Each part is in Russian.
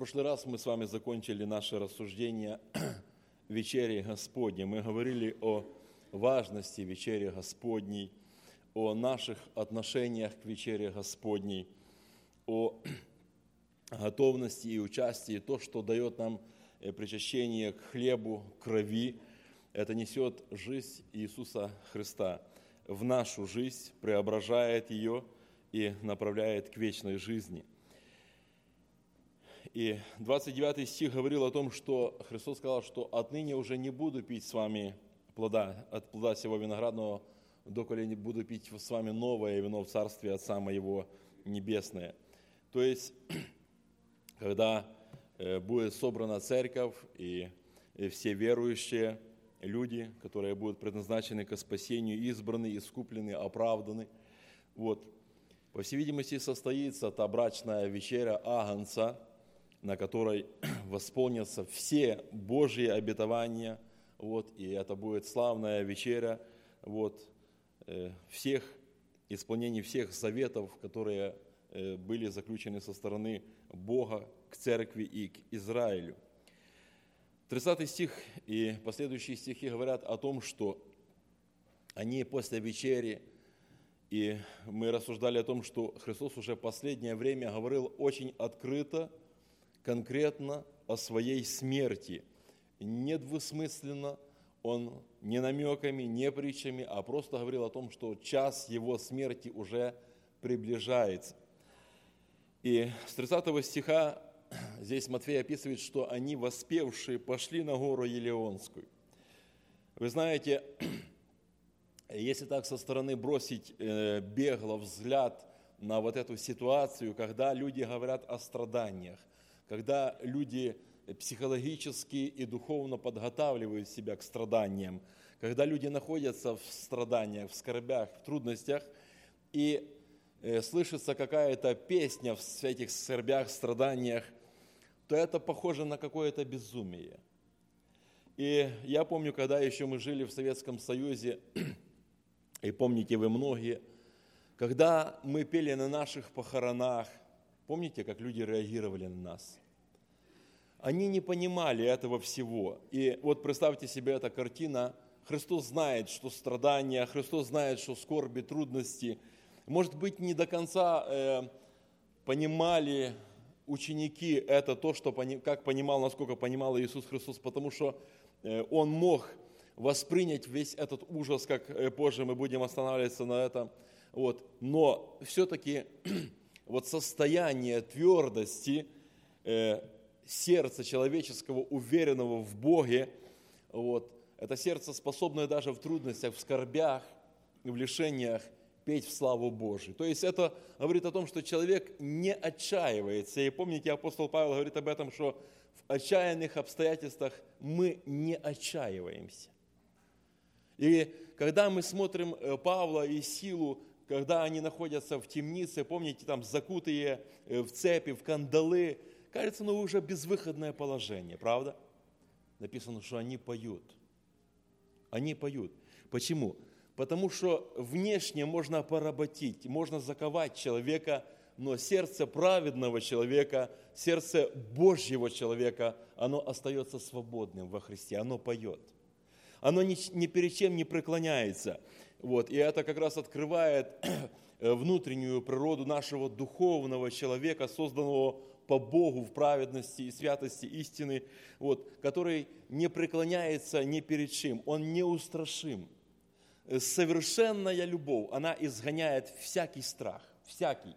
прошлый раз мы с вами закончили наше рассуждение вечери Господней. Мы говорили о важности вечери Господней, о наших отношениях к вечере Господней, о готовности и участии, то, что дает нам причащение к хлебу, крови. Это несет жизнь Иисуса Христа в нашу жизнь, преображает ее и направляет к вечной жизни. И 29 стих говорил о том, что Христос сказал, что отныне уже не буду пить с вами от плода сего виноградного, доколе не буду пить с вами новое вино в Царстве Отца Моего Небесное. То есть, когда будет собрана церковь и все верующие люди, которые будут предназначены к спасению, избраны, искуплены, оправданы, по всей видимости, состоится та брачная вечеря Агнца, на которой восполнятся все Божьи обетования, и это будет славная вечеря, исполнение всех заветов, которые были заключены со стороны Бога к церкви и к Израилю. 30 стих и последующие стихи говорят о том, что они после вечери, и мы рассуждали о том, что Христос уже последнее время говорил очень открыто, конкретно о своей смерти. Недвусмысленно, он не намеками, не притчами, а просто говорил о том, что час его смерти уже приближается. И с 30 стиха здесь Матфей описывает, что они, воспевшие, пошли на гору Елеонскую. Вы знаете, если так со стороны бросить бегло взгляд на эту ситуацию, когда люди говорят о страданиях, когда люди психологически и духовно подготавливают себя к страданиям, когда люди находятся в страданиях, в скорбях, в трудностях, и слышится какая-то песня в этих скорбях, страданиях, то это похоже на какое-то безумие. И я помню, когда еще мы жили в Советском Союзе, и помните вы многие, когда мы пели на наших похоронах, помните, как люди реагировали на нас? Они не понимали этого всего. И представьте себе эту картину. Христос знает, что страдания, Христос знает, что скорби, трудности. Может быть, не до конца понимали ученики это то, как понимал, насколько понимал Иисус Христос, потому что Он мог воспринять весь этот ужас, как позже мы будем останавливаться на этом. Но все-таки состояние твердости сердца человеческого, уверенного в Боге, это сердце, способное даже в трудностях, в скорбях, в лишениях петь в славу Божию. То есть это говорит о том, что человек не отчаивается. И помните, апостол Павел говорит об этом, что в отчаянных обстоятельствах мы не отчаиваемся. И когда мы смотрим Павла и Силу, когда они находятся в темнице, помните, там закутые в цепи, в кандалы, кажется, уже безвыходное положение, правда? Написано, что они поют. Они поют. Почему? Потому что внешне можно поработить, можно заковать человека, но сердце праведного человека, сердце Божьего человека, оно остается свободным во Христе, оно поет. Оно ни перед чем не преклоняется. И это как раз открывает внутреннюю природу нашего духовного человека, созданного по Богу в праведности и святости истины, который не преклоняется ни перед чем, он неустрашим. Совершенная любовь, она изгоняет всякий страх, всякий.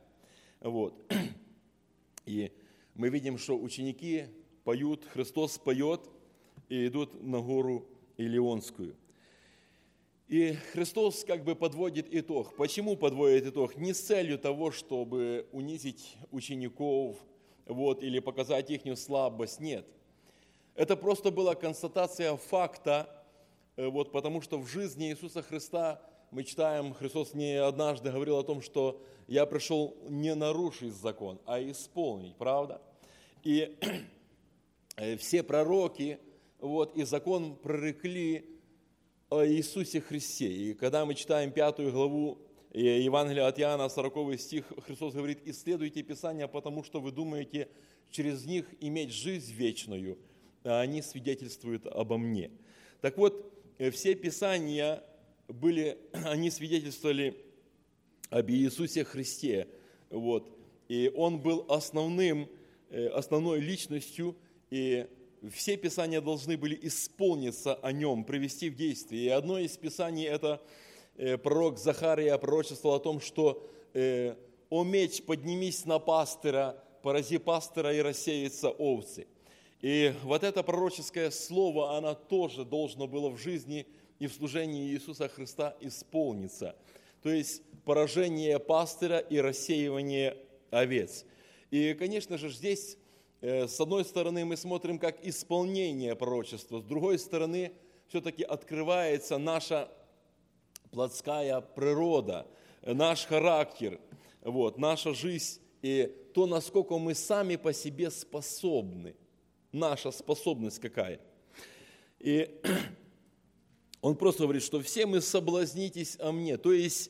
И мы видим, что ученики поют, Христос поет и идут на гору Илионскую. И Христос подводит итог. Почему подводит итог? Не с целью того, чтобы унизить учеников, или показать их слабость, нет. Это просто была констатация факта, потому что в жизни Иисуса Христа мы читаем, Христос не однажды говорил о том, что я пришел не нарушить закон, а исполнить, правда? И все пророки и закон прорекли о Иисусе Христе. И когда мы читаем 5 главу И Евангелие от Иоанна, 40 стих, Христос говорит: «Исследуйте Писания, потому что вы думаете через них иметь жизнь вечную, а они свидетельствуют обо мне». Так вот, все Писания они свидетельствовали об Иисусе Христе. Вот. И Он был основной личностью, и все Писания должны были исполниться о Нем, привести в действие. И одно из Писаний – это пророк Захария пророчествовал о том, что «О меч, поднимись на пастыря, порази пастыря и рассеются овцы». И вот это пророческое слово, оно тоже должно было в жизни и в служении Иисуса Христа исполниться. То есть поражение пастыря и рассеивание овец. И, конечно же, здесь, с одной стороны, мы смотрим как исполнение пророчества, с другой стороны, все-таки открывается наша плотская природа, наш характер, наша жизнь и то, насколько мы сами по себе способны, наша способность какая. И он просто говорит, что все мы соблазнитесь о мне. То есть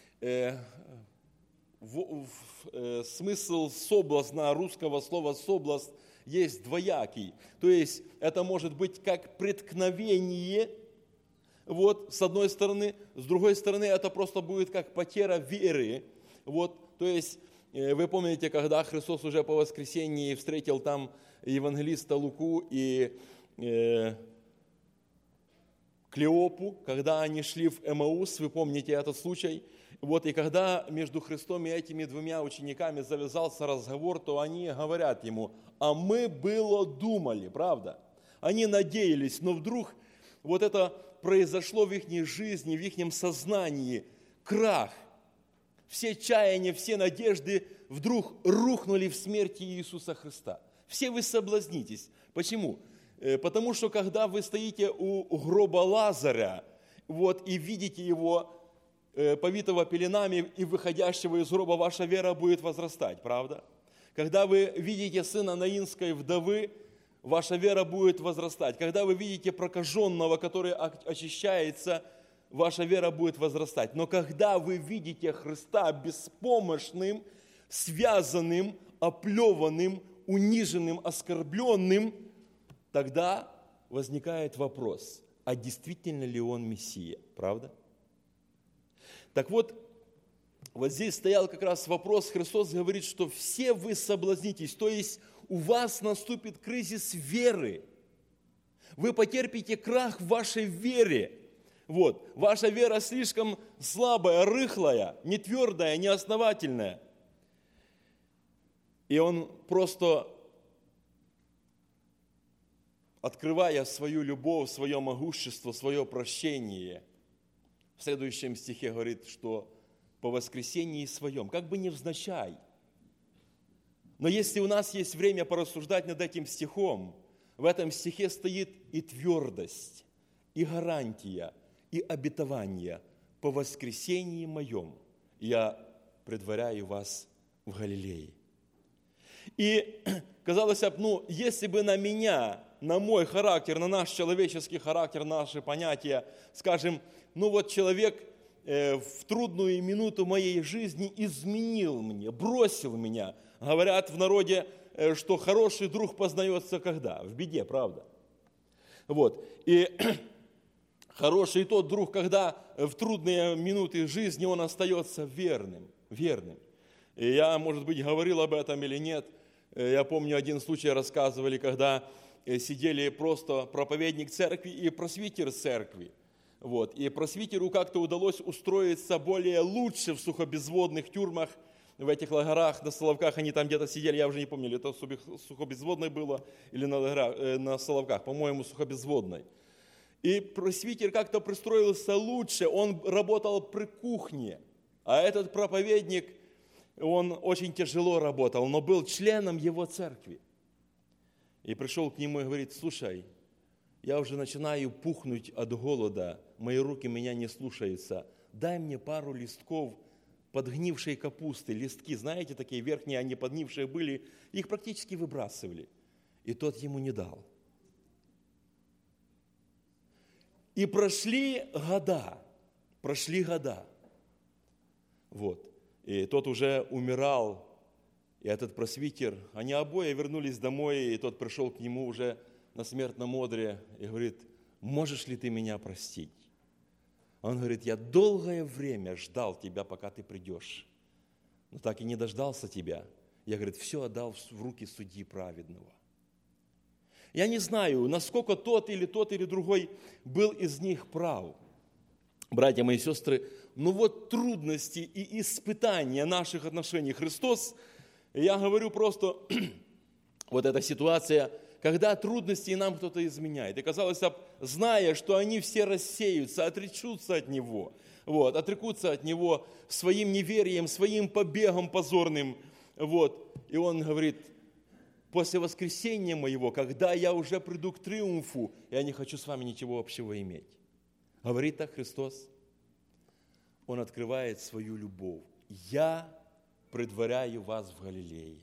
смысл соблазна, русского слова соблазн, есть двоякий. То есть это может быть как преткновение, с одной стороны, с другой стороны, это просто будет как потеря веры. То есть вы помните, когда Христос уже по воскресенье встретил там евангелиста Луку и Клеопу, когда они шли в Эмаус, вы помните этот случай. И когда между Христом и этими двумя учениками завязался разговор, то они говорят ему: «А мы было думали», правда? Они надеялись, но вдруг это произошло в их жизни, в их сознании, крах. Все чаяния, все надежды вдруг рухнули в смерти Иисуса Христа. Все вы соблазнитесь. Почему? Потому что когда вы стоите у гроба Лазаря, и видите его повитого пеленами и выходящего из гроба, ваша вера будет возрастать, правда? Когда вы видите сына наинской вдовы, ваша вера будет возрастать. Когда вы видите прокаженного, который очищается, ваша вера будет возрастать. Но когда вы видите Христа беспомощным, связанным, оплеванным, униженным, оскорбленным, тогда возникает вопрос: а действительно ли он Мессия, правда? Так вот здесь стоял как раз вопрос, Христос говорит, что все вы соблазнитесь, то есть у вас наступит кризис веры. Вы потерпите крах в вашей вере. Ваша вера слишком слабая, рыхлая, не твердая, не основательная. И он просто, открывая свою любовь, свое могущество, свое прощение, в следующем стихе говорит, что по воскресении своем, как бы невзначай. Но если у нас есть время порассуждать над этим стихом, в этом стихе стоит и твердость, и гарантия, и обетование. По воскресении моем я предваряю вас в Галилее. И казалось бы, если бы на меня, на мой характер, на наш человеческий характер, наши понятия, скажем, человек в трудную минуту моей жизни изменил мне, бросил меня. Говорят в народе, что хороший друг познается когда? В беде, правда? И хороший тот друг, когда в трудные минуты жизни он остается верным. И я, может быть, говорил об этом или нет. Я помню, один случай рассказывали, когда сидели просто проповедник церкви и пресвитер церкви. И пресвитеру как-то удалось устроиться более лучше в сухобезводных тюрьмах, в этих лагерях, на Соловках они там где-то сидели, я уже не помню, это сухобезводной было или на Соловках, по-моему, сухобезводной. И пресвитер как-то пристроился лучше, он работал при кухне, а этот проповедник, он очень тяжело работал, но был членом его церкви. И пришел к нему и говорит: слушай, я уже начинаю пухнуть от голода, мои руки меня не слушаются, дай мне пару листков подгнившей капусты, листки, знаете, такие верхние, они подгнившие были, их практически выбрасывали. И тот ему не дал. И прошли года. Вот. И тот уже умирал, и этот пресвитер, они обои вернулись домой, и тот пришел к нему уже на смертном одре и говорит: можешь ли ты меня простить? Он говорит: я долгое время ждал тебя, пока ты придешь, но так и не дождался тебя. Я, говорит, все отдал в руки судьи праведного. Я не знаю, насколько тот или другой был из них прав. Братья мои сестры, но вот трудности и испытания наших отношений. Христос, я говорю просто, вот эта ситуация, когда трудности и нам кто-то изменяет. И казалось, зная, что они все рассеются, отречутся от Него, вот, отрекутся от Него своим неверием, своим побегом позорным. Вот. И Он говорит: после воскресения моего, когда я уже приду к триумфу, я не хочу с вами ничего общего иметь. Говорит так Христос. Он открывает свою любовь. Я предваряю вас в Галилее.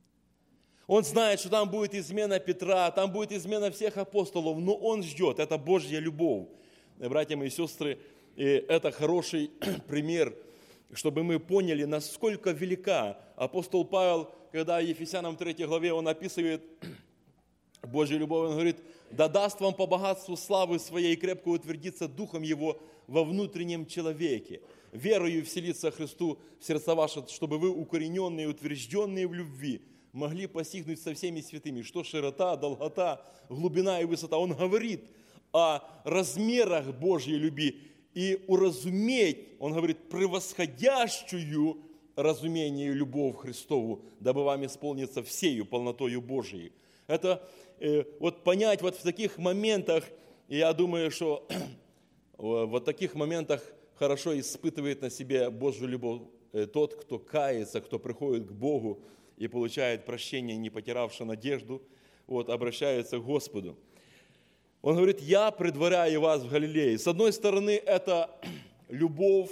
Он знает, что там будет измена Петра, там будет измена всех апостолов, но Он ждет. Это Божья любовь. Братья мои сестры, и это хороший пример, чтобы мы поняли, насколько велика. Апостол Павел, когда Ефесянам 3 главе он описывает Божью любовь, он говорит: да даст вам по богатству славы своей крепко утвердиться Духом Его во внутреннем человеке, верою вселиться Христу в сердца ваши, чтобы вы, укорененные и утвержденные в любви, могли постигнуть со всеми святыми, что широта, долгота, глубина и высота. Он говорит о размерах Божьей любви и уразуметь, он говорит, превосходящую разумение и любовь Христову, дабы вам исполниться всею полнотою Божией. Это вот понять вот в таких моментах, и я думаю, что в таких моментах хорошо испытывает на себе Божью любовь тот, кто кается, кто приходит к Богу и получает прощение, не потерявши надежду, вот, обращается к Господу. Он говорит: я предваряю вас в Галилее. С одной стороны, это любовь,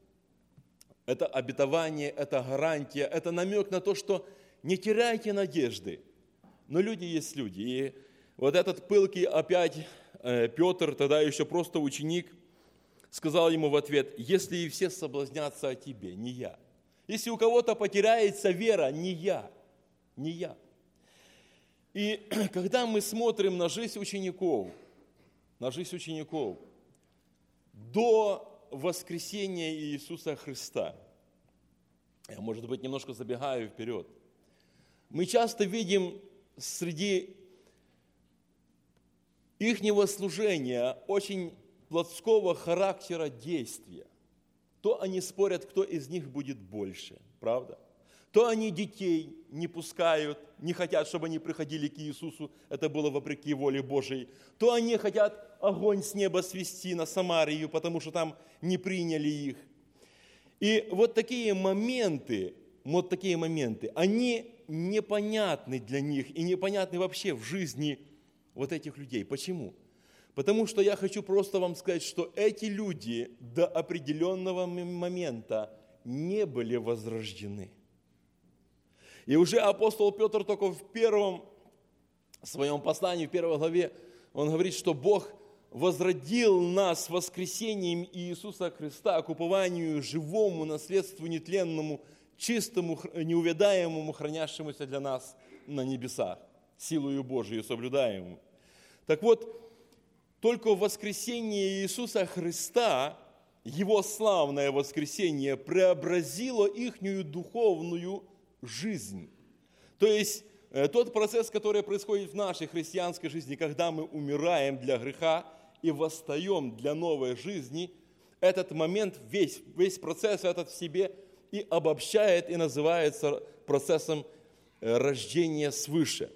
это обетование, это гарантия, это намек на то, что не теряйте надежды. Но люди есть люди. И вот этот пылкий опять Петр, тогда еще просто ученик, сказал ему в ответ: если и все соблазнятся о тебе, не я. Если у кого-то потеряется вера, не я, не я. И когда мы смотрим на жизнь учеников, до воскресения Иисуса Христа, я, может быть, немножко забегаю вперед, мы часто видим среди ихнего служения очень плотского характера действия. То они спорят, кто из них будет больше, правда? То они детей не пускают, не хотят, чтобы они приходили к Иисусу, это было вопреки воле Божией. То они хотят огонь с неба свести на Самарию, потому что там не приняли их. И вот такие моменты, они непонятны для них и непонятны вообще в жизни вот этих людей. Почему? Потому что я хочу просто вам сказать, что эти люди до определенного момента не были возрождены. И уже апостол Петр только в первом своем послании, в 1 главе, он говорит, что Бог возродил нас воскресением Иисуса Христа к упованию живому, наследству нетленному, чистому, неувядаемому, хранящемуся для нас на небесах, силою Божию соблюдаемому. Так вот, только воскресение Иисуса Христа, Его славное воскресение, преобразило ихнюю духовную жизнь. То есть, тот процесс, который происходит в нашей христианской жизни, когда мы умираем для греха и восстаем для новой жизни, этот момент, весь процесс этот в себе и обобщает, и называется процессом рождения свыше.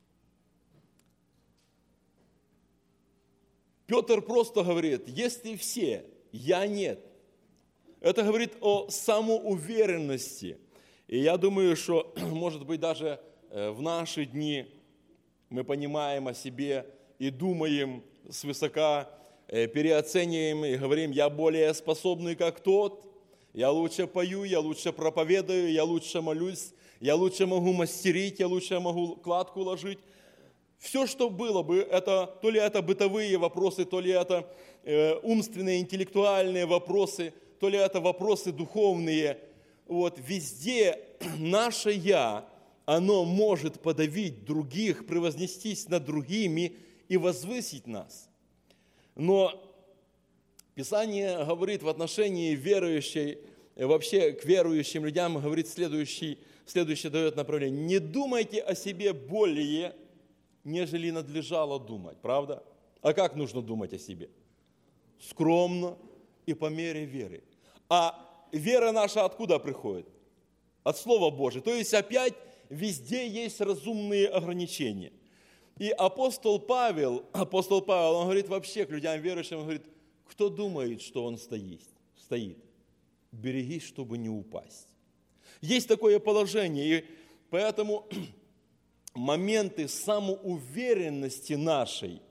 Петр просто говорит: если все, я нет. Это говорит о самоуверенности. И я думаю, что, может быть, даже в наши дни мы понимаем о себе и думаем свысока, переоцениваем и говорим: я более способный, как тот, я лучше пою, я лучше проповедую, я лучше молюсь, я лучше могу мастерить, я лучше могу кладку ложить. Все, что было бы, это то ли это бытовые вопросы, то ли это умственные, интеллектуальные вопросы, то ли это вопросы духовные. вот везде наше «я», оно может подавить других, превознестись над другими и возвысить нас. Но Писание говорит в отношении верующей, вообще к верующим людям, говорит следующее дает направление. Не думайте о себе более, нежели надлежало думать. Правда? А как нужно думать о себе? Скромно и по мере веры. А вера наша откуда приходит? От Слова Божьего. То есть опять везде есть разумные ограничения. И апостол Павел, он говорит вообще к людям верующим, он говорит, кто думает, что он стоит, берегись, чтобы не упасть. Есть такое положение, и поэтому моменты самоуверенности нашей,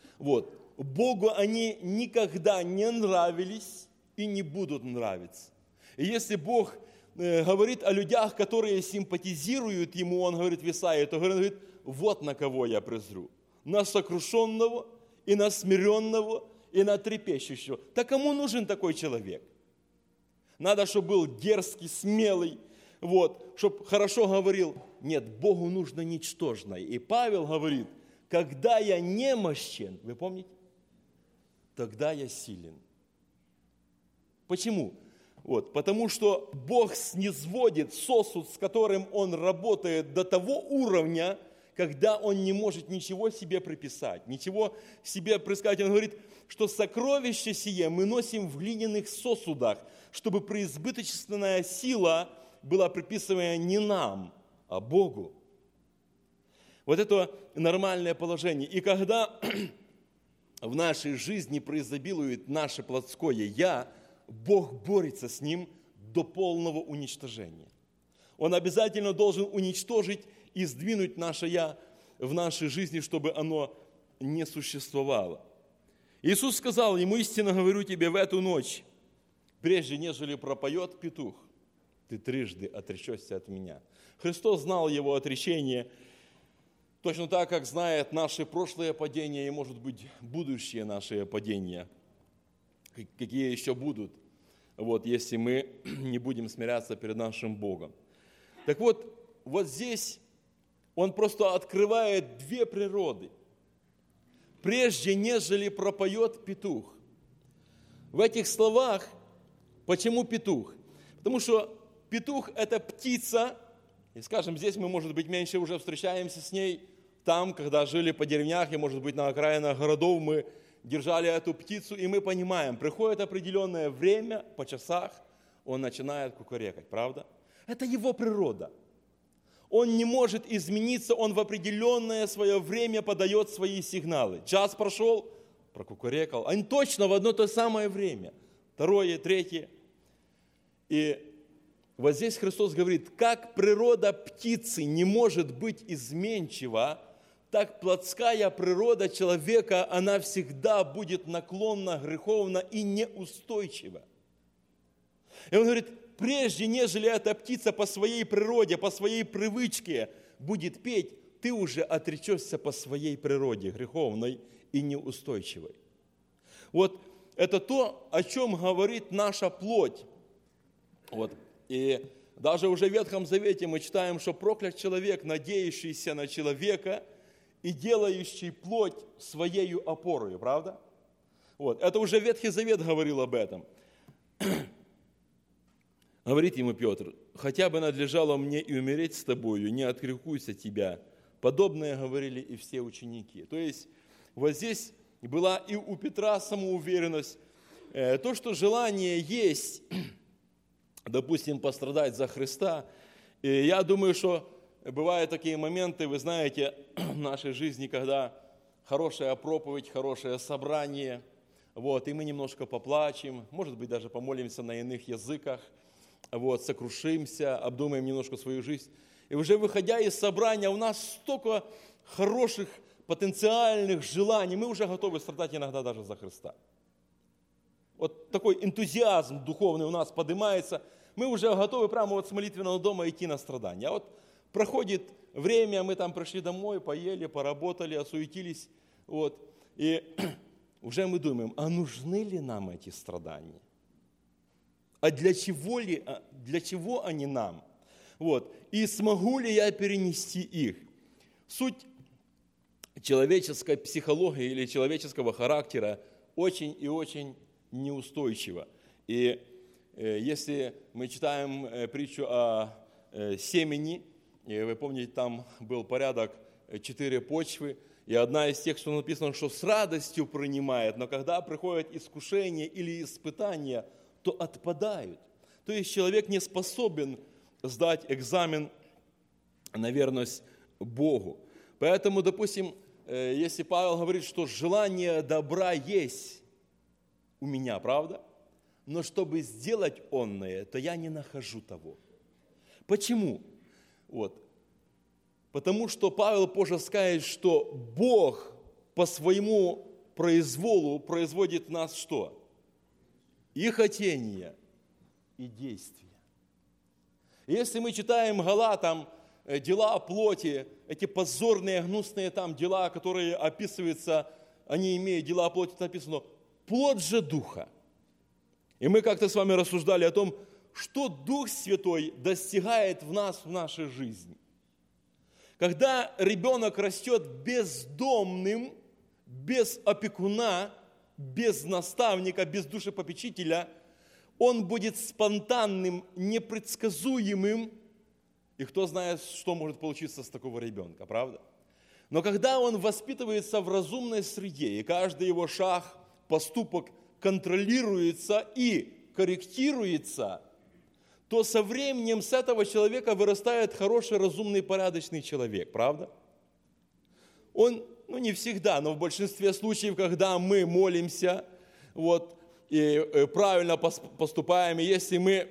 Богу они никогда не нравились и не будут нравиться. И если Бог говорит о людях, которые симпатизируют Ему, Он говорит в Исаии, то говорит, вот на кого я презру. На сокрушенного и на смиренного и на трепещущего. Так кому нужен такой человек? Надо, чтобы был дерзкий, смелый, чтобы хорошо говорил. Нет, Богу нужно ничтожное. И Павел говорит, когда я немощен, вы помните? Тогда я силен. Почему? Потому что Бог снизводит сосуд, с которым Он работает, до того уровня, когда Он не может ничего себе приписать, ничего себе присказать. Он говорит, что сокровище сие мы носим в глиняных сосудах, чтобы преизбыточная сила была приписываема не нам, а Богу. Вот это нормальное положение. И когда в нашей жизни преизобилует наше плотское «я», Бог борется с ним до полного уничтожения. Он обязательно должен уничтожить и сдвинуть наше «я» в нашей жизни, чтобы оно не существовало. Иисус сказал ему, истинно говорю тебе, в эту ночь, прежде нежели пропоет петух, ты трижды отречешься от меня. Христос знал его отречение, точно так, как знает наши прошлые падения и, может быть, будущие наши падения, какие еще будут, если мы не будем смиряться перед нашим Богом. Так вот здесь он просто открывает две природы. Прежде, нежели пропоет петух. В этих словах, почему петух? Потому что петух – это птица, и, скажем, здесь мы, может быть, меньше уже встречаемся с ней, там, когда жили по деревнях, и, может быть, на окраинах городов мы держали эту птицу, и мы понимаем, приходит определенное время, по часах, он начинает кукарекать, правда? Это его природа. Он не может измениться, он в определенное свое время подает свои сигналы. Час прошел, прокукарекал, они точно в одно то самое время. Второе, третье. И здесь Христос говорит, как природа птицы не может быть изменчива, так плотская природа человека, она всегда будет наклонна, греховна и неустойчива. И он говорит, прежде нежели эта птица по своей природе, по своей привычке будет петь, ты уже отречешься по своей природе, греховной и неустойчивой. Это то, о чем говорит наша плоть. И даже уже в Ветхом Завете мы читаем, что проклят человек, надеющийся на человека и делающий плоть своею опорою, правда? Это уже Ветхий Завет говорил об этом. Говорит ему Петр, хотя бы надлежало мне и умереть с тобою, не отрекусь от тебя. Подобное говорили и все ученики. То есть здесь была и у Петра самоуверенность, то, что желание есть, допустим, пострадать за Христа. И я думаю, что бывают такие моменты, вы знаете, в нашей жизни, когда хорошая проповедь, хорошее собрание, и мы немножко поплачем, может быть, даже помолимся на иных языках, сокрушимся, обдумаем немножко свою жизнь. И уже выходя из собрания, у нас столько хороших потенциальных желаний, мы уже готовы страдать иногда даже за Христа. Такой энтузиазм духовный у нас поднимается, мы уже готовы прямо с молитвенного дома идти на страдания. Проходит время, мы там пришли домой, поели, поработали, осуетились, и уже мы думаем, а нужны ли нам эти страдания? а для чего они нам? Вот. И смогу ли я перенести их? Суть человеческой психологии или человеческого характера очень и очень неустойчива. И если мы читаем притчу о семени, и вы помните, там был порядок 4 почвы, и одна из тех, что написано, что с радостью принимает, но когда приходят искушения или испытания, то отпадают. То есть человек не способен сдать экзамен на верность Богу. Поэтому, допустим, если Павел говорит, что желание добра есть у меня, правда? Но чтобы сделать онное, то я не нахожу того. Почему? Вот. Потому что Павел позже скажет, что Бог по своему произволу производит в нас что? И хотение, и действие. Если мы читаем Галатам дела плоти, эти позорные, гнусные там дела, которые описываются, они имеют дела плоти, написано «плоть же Духа». И мы как-то с вами рассуждали о том, что Дух Святой достигает в нас, в нашей жизни. Когда ребенок растет бездомным, без опекуна, без наставника, без душепопечителя, он будет спонтанным, непредсказуемым. И кто знает, что может получиться с такого ребенка, правда? Но когда он воспитывается в разумной среде, и каждый его шаг, поступок контролируется и корректируется, то со временем с этого человека вырастает хороший, разумный, порядочный человек, правда? Он, не всегда, но в большинстве случаев, когда мы молимся, вот, и правильно поступаем, и если мы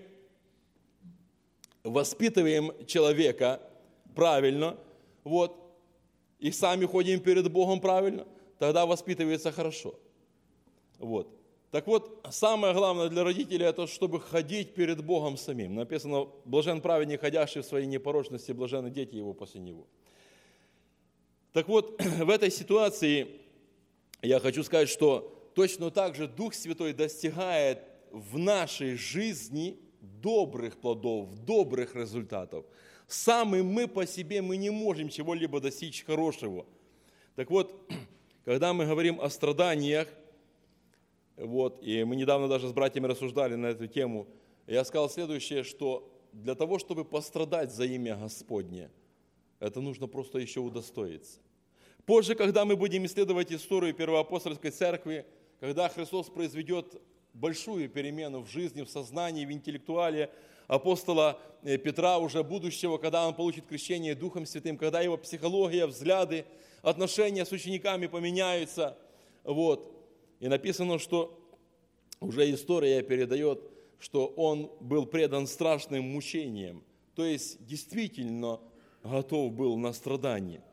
воспитываем человека правильно, вот, и сами ходим перед Богом правильно, тогда воспитывается хорошо. Вот. Так вот, самое главное для родителей, это чтобы ходить перед Богом самим. Написано, блажен праведник, ходящий в своей непорочности, блаженны дети его после него. Так вот, в этой ситуации я хочу сказать, что точно так же Дух Святой достигает в нашей жизни добрых плодов, добрых результатов. Сами мы по себе, мы не можем чего-либо достичь хорошего. Так вот, когда мы говорим о страданиях, вот, и мы недавно даже с братьями рассуждали на эту тему, я сказал следующее, что для того, чтобы пострадать за имя Господне, это нужно просто еще удостоиться. Позже, когда мы будем исследовать историю Первоапостольской церкви, когда Христос произведет большую перемену в жизни, в сознании, в интеллектуале апостола Петра, уже будущего, когда он получит крещение Духом Святым, когда его психология, взгляды, отношения с учениками поменяются. Вот. И написано, что уже история передает, что он был предан страшным мучениям, то есть действительно готов был на страдания.